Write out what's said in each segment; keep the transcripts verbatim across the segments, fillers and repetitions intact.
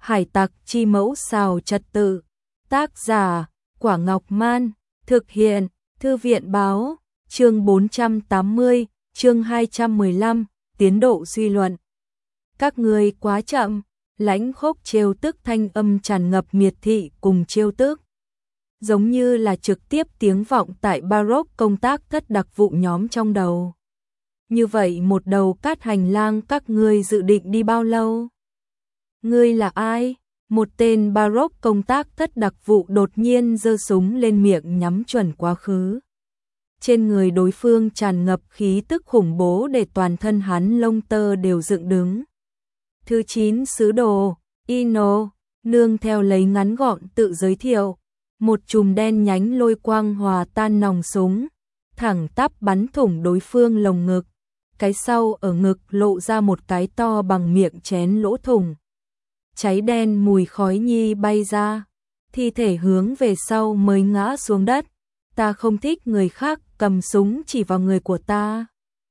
Hải tặc chi mẫu xào trật tự. Tác giả, Quả Ngọc Man. Thực hiện, Thư viện báo. Chương bốn trăm tám mươi, chương hai trăm mười lăm, tiến độ suy luận. Các ngươi quá chậm. Lãnh Khốc trêu tức thanh âm tràn ngập miệt thị cùng trêu tức. Giống như là trực tiếp tiếng vọng tại Baroque công tác thất đặc vụ nhóm trong đầu. Như vậy một đầu cát hành lang các ngươi dự định đi bao lâu? Ngươi là ai? Một tên Baroque công tác thất đặc vụ đột nhiên giơ súng lên miệng nhắm chuẩn quá khứ. Trên người đối phương tràn ngập khí tức khủng bố để toàn thân hắn lông tơ đều dựng đứng. Thứ chín sứ đồ, Ino, nương theo lấy ngắn gọn tự giới thiệu. Một chùm đen nhánh lôi quang hòa tan nòng súng, thẳng tắp bắn thủng đối phương lồng ngực. Cái sau ở ngực lộ ra một cái to bằng miệng chén lỗ thủng. Cháy đen mùi khói nhi bay ra, thi thể hướng về sau mới ngã xuống đất. Ta không thích người khác cầm súng chỉ vào người của ta.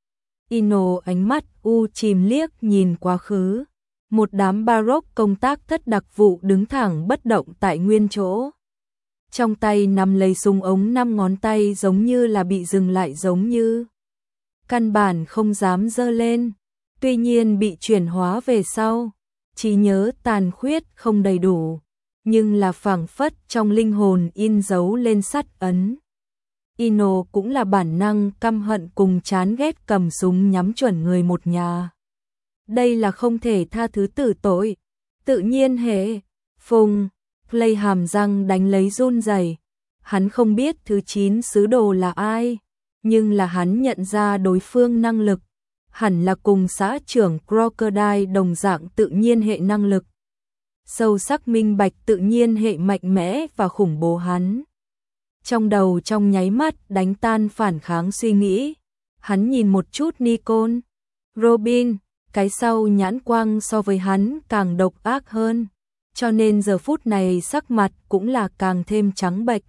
Ino ánh mắt u chìm liếc nhìn quá khứ. Một đám Baroque công tác thất đặc vụ đứng thẳng bất động tại nguyên chỗ. Trong tay nắm lấy súng ống năm ngón tay giống như là bị dừng lại, giống như căn bản không dám giơ lên. Tuy nhiên bị chuyển hóa về sau, trí nhớ tàn khuyết không đầy đủ, nhưng là phảng phất trong linh hồn in dấu lên sắt ấn. Ino cũng là bản năng căm hận cùng chán ghét cầm súng nhắm chuẩn người một nhà. Đây là không thể tha thứ tử tội. Tự nhiên hệ, phùng, Play hàm răng đánh lấy run rẩy. Hắn không biết thứ chín sứ đồ là ai, nhưng là hắn nhận ra đối phương năng lực. Hẳn là cùng xã trưởng Crocodile đồng dạng tự nhiên hệ năng lực. Sâu sắc minh bạch tự nhiên hệ mạnh mẽ và khủng bố hắn. Trong đầu trong nháy mắt đánh tan phản kháng suy nghĩ. Hắn nhìn một chút Nikon, Robin, cái sau nhãn quang so với hắn càng độc ác hơn. Cho nên giờ phút này sắc mặt cũng là càng thêm trắng bệch.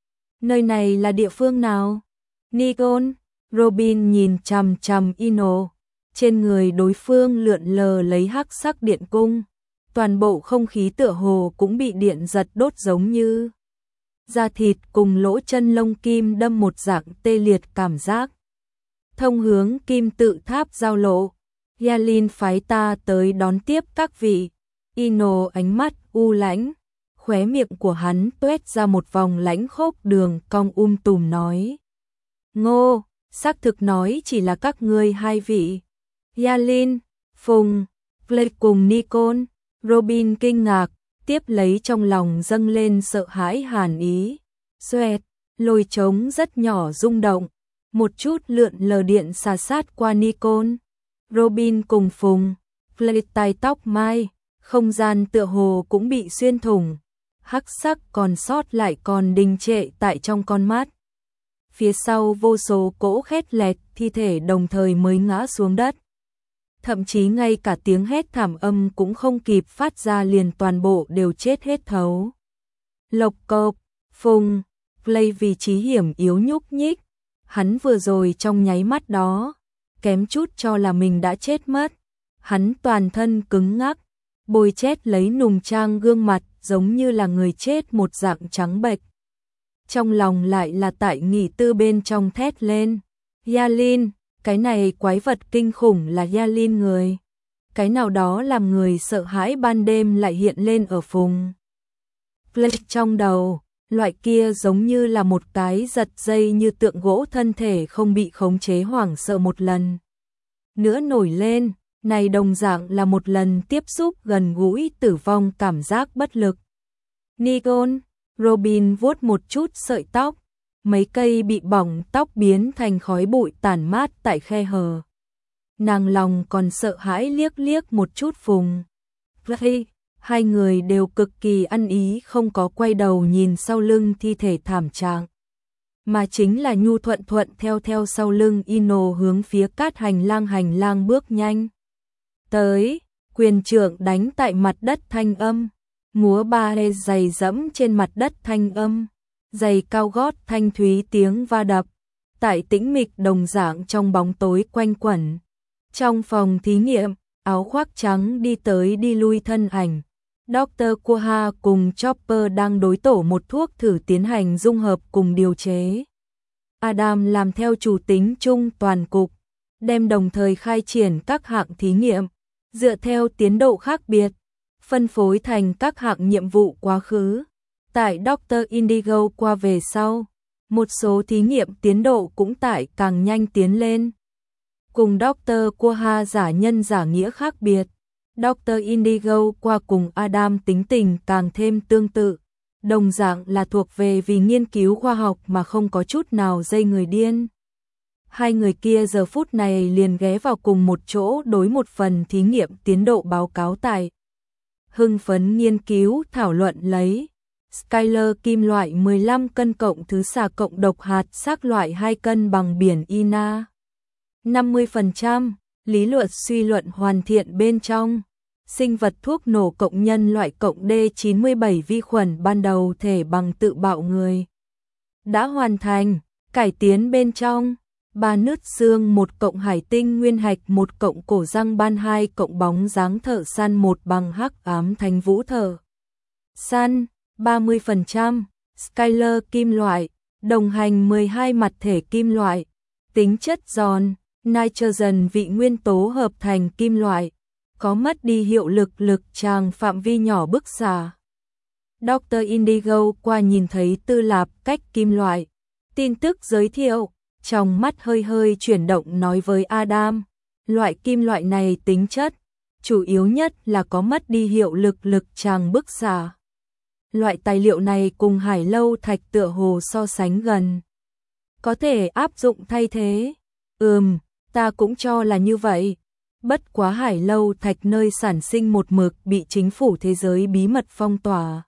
Nơi này là địa phương nào? Nikon, Robin nhìn chằm chằm Ino. Trên người đối phương lượn lờ lấy hắc sắc điện cung. Toàn bộ không khí tựa hồ cũng bị điện giật đốt, giống như da thịt cùng lỗ chân lông kim đâm một dạng tê liệt cảm giác. Thông hướng kim tự tháp giao lộ. Yalin phái ta tới đón tiếp các vị. Ino ánh mắt u lãnh, khóe miệng của hắn tuét ra một vòng lãnh khốc đường cong, um tùm nói. Ngô, xác thực nói chỉ là các ngươi hai vị. Yalin, Phùng, Blake cùng Nikon, Robin kinh ngạc, tiếp lấy trong lòng dâng lên sợ hãi hàn ý. Xoẹt, lôi trống rất nhỏ rung động, một chút lượn lờ điện xà sát qua Nikon, Robin cùng Phùng, Blake tai tóc mai. Không gian tựa hồ cũng bị xuyên thủng, hắc sắc còn sót lại còn đình trệ tại trong con mắt. Phía sau vô số cỗ khét lẹt thi thể đồng thời mới ngã xuống đất. Thậm chí ngay cả tiếng hét thảm âm cũng không kịp phát ra liền toàn bộ đều chết hết thấu. Lộc cộp, Phùng, Play vì trí hiểm yếu nhúc nhích. Hắn vừa rồi trong nháy mắt đó, kém chút cho là mình đã chết mất. Hắn toàn thân cứng ngắc, bôi chét lấy nùng trang gương mặt giống như là người chết một dạng trắng bệch. Trong lòng lại là tại nghỉ tư bên trong thét lên. Yalin, cái này quái vật kinh khủng là Yalin người. Cái nào đó làm người sợ hãi ban đêm lại hiện lên ở Phùng Play trong đầu. Loại kia giống như là một cái giật dây như tượng gỗ, thân thể không bị khống chế hoảng sợ một lần nữa nổi lên. Này đồng dạng là một lần tiếp xúc gần gũi tử vong cảm giác bất lực. Nikon, Robin vuốt một chút sợi tóc, mấy cây bị bỏng tóc biến thành khói bụi tản mát tại khe hở. Nàng lòng còn sợ hãi liếc liếc một chút Phùng Play. Hai người đều cực kỳ ăn ý, không có quay đầu nhìn sau lưng thi thể thảm trạng, mà chính là nhu thuận thuận theo theo sau lưng Ino hướng phía cát hành lang hành lang bước nhanh tới. Quyền trượng đánh tại mặt đất thanh âm, múa ba lê giày dẫm trên mặt đất thanh âm, giày cao gót thanh thúy tiếng va đập, tại tĩnh mịch đồng dạng trong bóng tối quanh quẩn. Trong phòng thí nghiệm, áo khoác trắng đi tới đi lui thân ảnh, doctor Quha cùng Chopper đang đối tổ một thuốc thử tiến hành dung hợp cùng điều chế. Adam làm theo chủ tính chung toàn cục, đem đồng thời khai triển các hạng thí nghiệm, dựa theo tiến độ khác biệt, phân phối thành các hạng nhiệm vụ quá khứ. Tại doctor Indigo qua về sau, một số thí nghiệm tiến độ cũng tại càng nhanh tiến lên. Cùng doctor Quha giả nhân giả nghĩa khác biệt, doctor Indigo qua cùng Adam tính tình càng thêm tương tự, đồng dạng là thuộc về vì nghiên cứu khoa học mà không có chút nào dây người điên. Hai người kia giờ phút này liền ghé vào cùng một chỗ đối một phần thí nghiệm tiến độ báo cáo tại. Hưng phấn nghiên cứu thảo luận lấy Skyler kim loại mười lăm cân cộng thứ xà cộng độc hạt xác loại hai cân bằng biển Ina. năm mươi phần trăm, lý luận suy luận hoàn thiện bên trong. Sinh vật thuốc nổ cộng nhân loại cộng D chín mươi bảy vi khuẩn ban đầu thể bằng tự bạo người. Đã hoàn thành, cải tiến bên trong. Ba nứt xương một cộng hải tinh nguyên hạch một cộng cổ răng ban hai cộng bóng dáng thợ săn một bằng hắc ám thành vũ thợ săn. ba mươi phần trăm, Skyler kim loại, đồng hành mười hai mặt thể kim loại, tính chất giòn, nitrogen vị nguyên tố hợp thành kim loại, có mất đi hiệu lực lực tràng phạm vi nhỏ bức xạ. doctor Indigo qua nhìn thấy tư lạp cách kim loại, tin tức giới thiệu, trong mắt hơi hơi chuyển động nói với Adam, loại kim loại này tính chất, chủ yếu nhất là có mất đi hiệu lực lực tràng bức xạ. Loại tài liệu này cùng hải lâu thạch tựa hồ so sánh gần. Có thể áp dụng thay thế. Ừm, ta cũng cho là như vậy. Bất quá hải lâu thạch nơi sản sinh một mực bị chính phủ thế giới bí mật phong tỏa.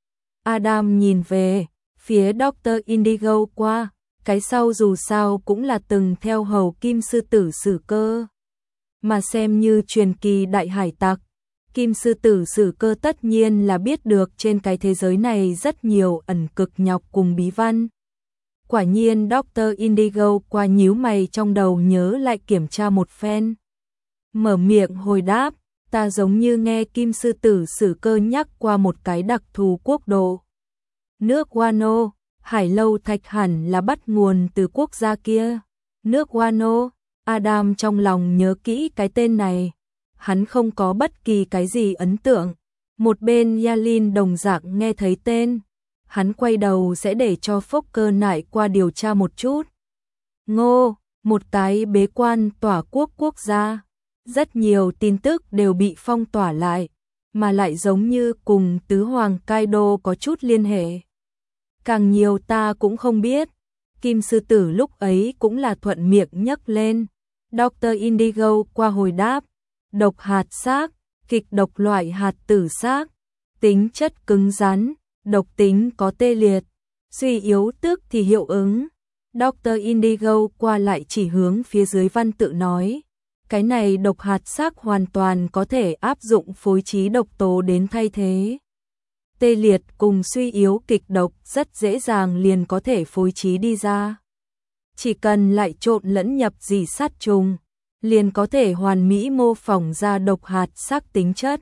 Adam nhìn về phía doctor Indigo qua, cái sau dù sao cũng là từng theo hầu kim sư tử Sử Cơ. Mà xem như truyền kỳ đại hải tặc. Kim sư tử Sử Cơ tất nhiên là biết được trên cái thế giới này rất nhiều ẩn cực nhọc cùng bí văn. Quả nhiên doctor Indigo qua nhíu mày trong đầu nhớ lại kiểm tra một phen. Mở miệng hồi đáp, ta giống như nghe Kim sư tử Sử Cơ nhắc qua một cái đặc thù quốc độ. Nước Wano, hải lâu thạch hẳn là bắt nguồn từ quốc gia kia. Nước Wano, Adam trong lòng nhớ kỹ cái tên này. Hắn không có bất kỳ cái gì ấn tượng. Một bên Yalin đồng dạng nghe thấy tên. Hắn quay đầu sẽ để cho Fokker nại qua điều tra một chút. Ngô, một cái bế quan tỏa quốc quốc gia. Rất nhiều tin tức đều bị phong tỏa lại, mà lại giống như cùng Tứ Hoàng Kaido có chút liên hệ. Càng nhiều ta cũng không biết. Kim sư tử lúc ấy cũng là thuận miệng nhắc lên. doctor Indigo qua hồi đáp. Độc hạt xác, kịch độc loại hạt tử xác, tính chất cứng rắn, độc tính có tê liệt, suy yếu tức thì hiệu ứng. doctor Indigo qua lại chỉ hướng phía dưới văn tự nói, cái này độc hạt xác hoàn toàn có thể áp dụng phối trí độc tố đến thay thế. Tê liệt cùng suy yếu kịch độc rất dễ dàng liền có thể phối trí đi ra. Chỉ cần lại trộn lẫn nhập gì sát trùng, liền có thể hoàn mỹ mô phỏng ra độc hạt xác tính chất.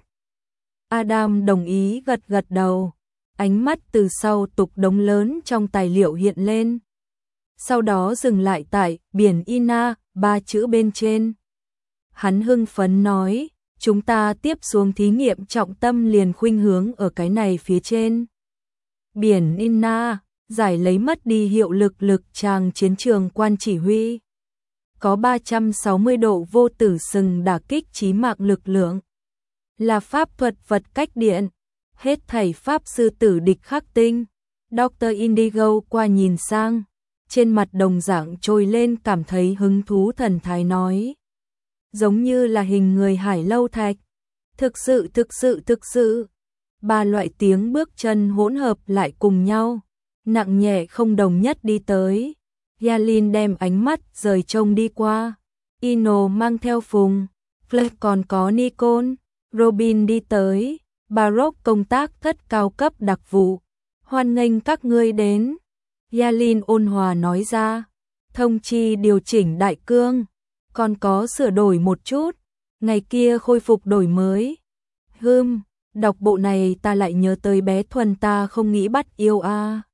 Adam đồng ý gật gật đầu, ánh mắt từ sau tục đống lớn trong tài liệu hiện lên. Sau đó dừng lại tại biển Ina, ba chữ bên trên. Hắn hưng phấn nói, chúng ta tiếp xuống thí nghiệm trọng tâm liền khuynh hướng ở cái này phía trên. Biển Ina, giải lấy mất đi hiệu lực lực tràng chiến trường quan chỉ huy. Có ba trăm sáu mươi độ vô tử sừng đả kích chí mạng lực lượng. Là pháp thuật vật cách điện. Hết thảy pháp sư tử địch khắc tinh. doctor Indigo qua nhìn sang. Trên mặt đồng dạng trồi lên cảm thấy hứng thú thần thái nói. Giống như là hình người hải lâu thạch. Thực sự thực sự thực sự. Ba loại tiếng bước chân hỗn hợp lại cùng nhau. Nặng nhẹ không đồng nhất đi tới. Yalin đem ánh mắt rời trông đi qua. Ino mang theo Phùng. Flake còn có Nikon. Robin đi tới. Baroque công tác thất cao cấp đặc vụ. Hoan nghênh các ngươi đến. Yalin ôn hòa nói ra. Thông chi điều chỉnh đại cương. Còn có sửa đổi một chút. Ngày kia khôi phục đổi mới. Hừm, Đọc bộ này ta lại nhớ tới bé Thuần ta không nghĩ bắt yêu a.